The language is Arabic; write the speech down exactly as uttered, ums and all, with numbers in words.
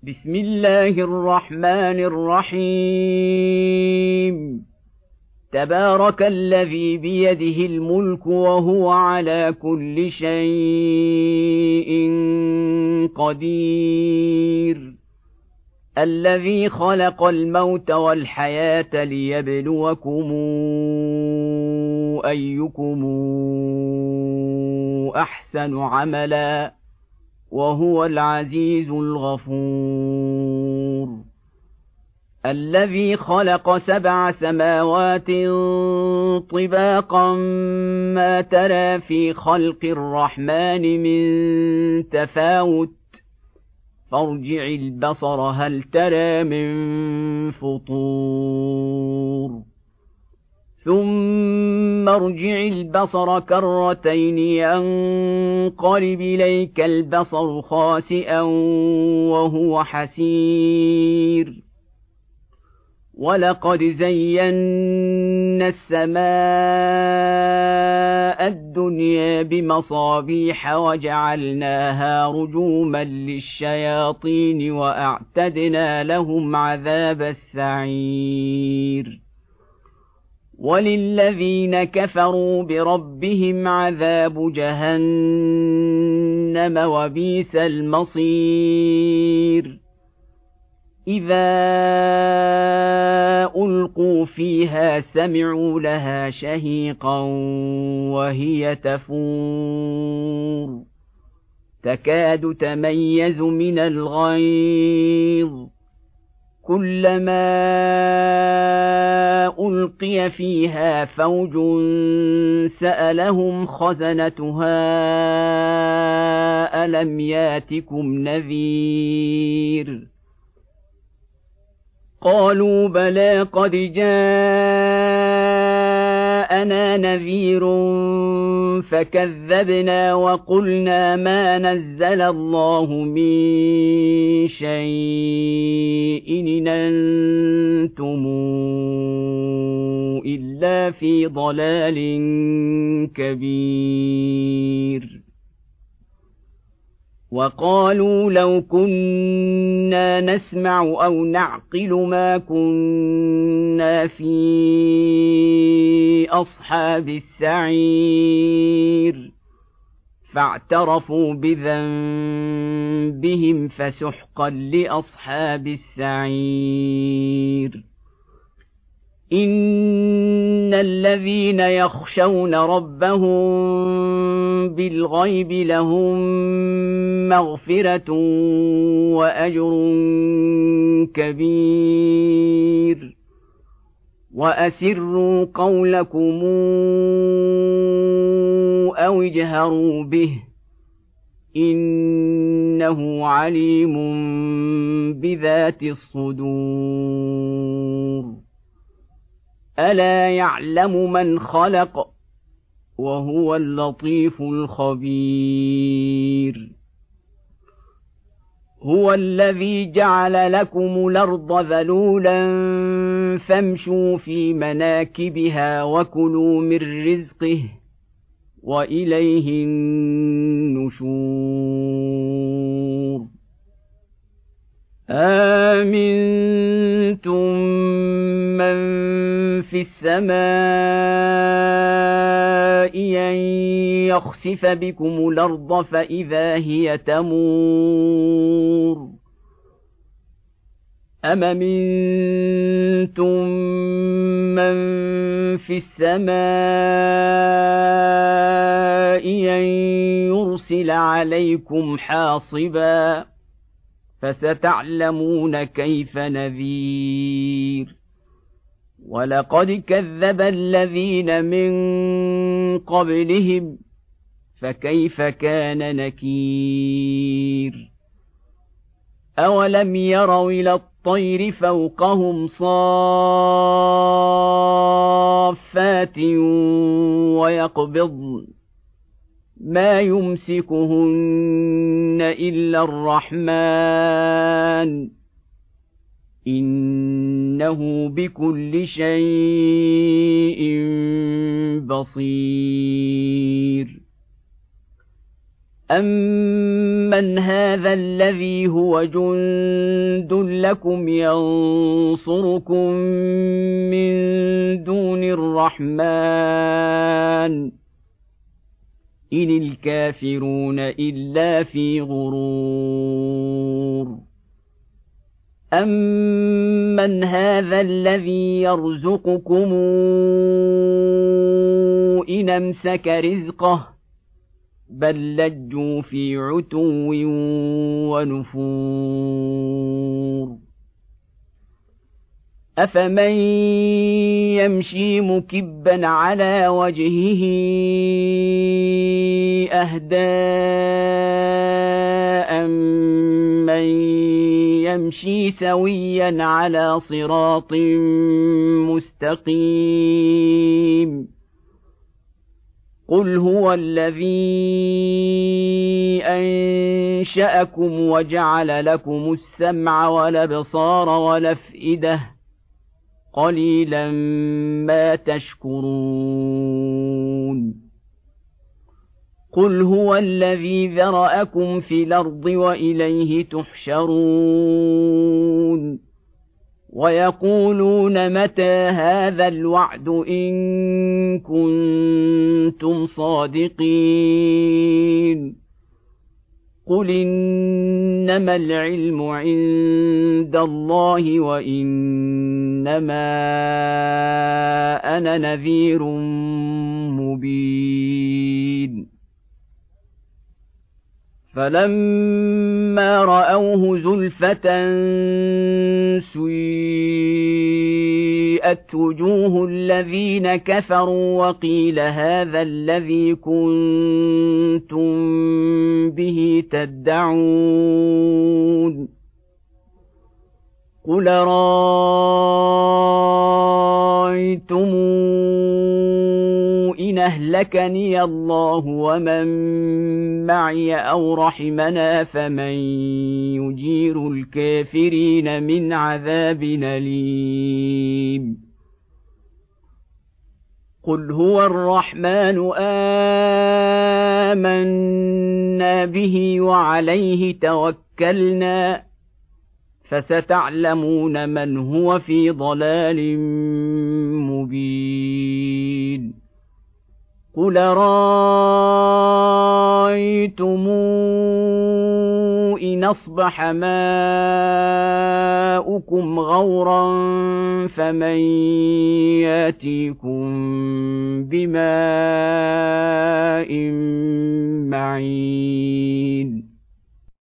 بسم الله الرحمن الرحيم تبارك الذي بيده الملك وهو على كل شيء قدير الذي خلق الموت والحياة ليبلوكم أيكم أحسن عملا وهو العزيز الغفور الذي خلق سبع سماوات طباقا ما ترى في خلق الرحمن من تفاوت فارجع البصر هل ترى من فطور ثم ارجع البصر كرتين ينقلب إليك البصر خاسئا وهو حسير ولقد زينا السماء الدنيا بمصابيح وجعلناها رجوما للشياطين وأعتدنا لهم عذاب السعير وللذين كفروا بربهم عذاب جهنم وبئس المصير إذا ألقوا فيها سمعوا لها شهيقا وهي تفور تكاد تميز من الغيظ كلما ألقي فيها فوج سألهم خزنتها ألم ياتكم نذير قالوا بلى قد جاءنا نذير فكذبنا وقلنا ما نزل الله من شيء إن أنتم إلا في ضلال كبير وقالوا لو كنا نسمع أو نعقل ما كنا في أصحاب السعير فاعترفوا بذنبهم فسحقا لأصحاب السعير إن الذين يخشون ربهم بالغيب لهم مغفرة وأجر كبير وأسروا قولكم أو اجهروا به إنه عليم بذات الصدور ألا يعلم من خلق وهو اللطيف الخبير هو الذي جعل لكم الأرض ذلولا فامشوا في مناكبها وكلوا من رزقه وإليه النشور آمنتم من في السماء أن يخسف بكم الأرض فإذا هي تمور أم أمنتم من في السماء أن يرسل عليكم حاصبا فستعلمون كيف نذير ولقد كذب الذين من قبلهم فكيف كان نكير أولم يروا إلى الطير فوقهم صافات ويقبضن ما يمسكهن إلا الرحمن إنه بكل شيء بصير أَمَّنْ هَذَا الَّذِي هُوَ جُندٌ لَّكُمْ يَنصُرُكُم مِّن دُونِ الرَّحْمَٰنِ إِنِ الْكَافِرُونَ إِلَّا فِي غُرُورٍ أَمَّنْ هَذَا الَّذِي يَرْزُقُكُمْ إِنْ أَمْسَكَ رِزْقَهُ بَل لَّجُّوا فِي عُتُوٍّ وَنُفُورٍ أَفَمَن يَمْشِي مُكِبًّا عَلَى وَجْهِهِ أَهْدَىٰ أَمَّن يَمْشِي سَوِيًّا عَلَىٰ صِرَاطٍ مُّسْتَقِيمٍ قُلْ هُوَ الَّذِي أَنشَأَكُمْ وَجَعَلَ لَكُمُ السَّمْعَ وَالْأَبْصَارَ وَالْأَفْئِدَةَ قَلِيلًا مَا تَشْكُرُونَ قُلْ هُوَ الَّذِي ذَرَأَكُمْ فِي الْأَرْضِ وَإِلَيْهِ تُحْشَرُونَ وَيَقُولُونَ مَتَىٰ هَٰذَا الْوَعْدُ إِن كُنتُمْ صَادِقِينَ قُلْ إِنَّمَا الْعِلْمُ عِندَ اللَّهِ وَإِنَّمَا أَنَا نَذِيرٌ مُّبِينٌ فَلَمَّا رَأَوْهُ زُلْفَةً سُيِّئَتْ وُجُوهُ الَّذِينَ كَفَرُوا وَقِيلَ هَٰذَا الَّذِي كُنتُم بِهِ تَدَّعُونَ قُلْ أَرَأَيْتُمْ إِنْ أَهْلَكَنِيَ اللَّهُ وَمَن مَّعِيَ أَوْ رَحِمَنَا فَمَن يُجِيرُ الْكَافِرِينَ مِنْ عَذَابٍ أَلِيمٍ قُلْ هُوَ الرَّحْمَٰنُ آمَنَّا بِهِ وَعَلَيْهِ تَوَكَّلْنَا فَسَتَعْلَمُونَ مَنْ هُوَ فِي ضَلَالٍ مُّبِينٍ قُلْ أَرَأَيْتُمْ إِنْ أَصْبَحَ مَاؤُكُمْ غَوْرًا فَمَن يَأْتِيكُم بِمَاءٍ مَّعِينٍ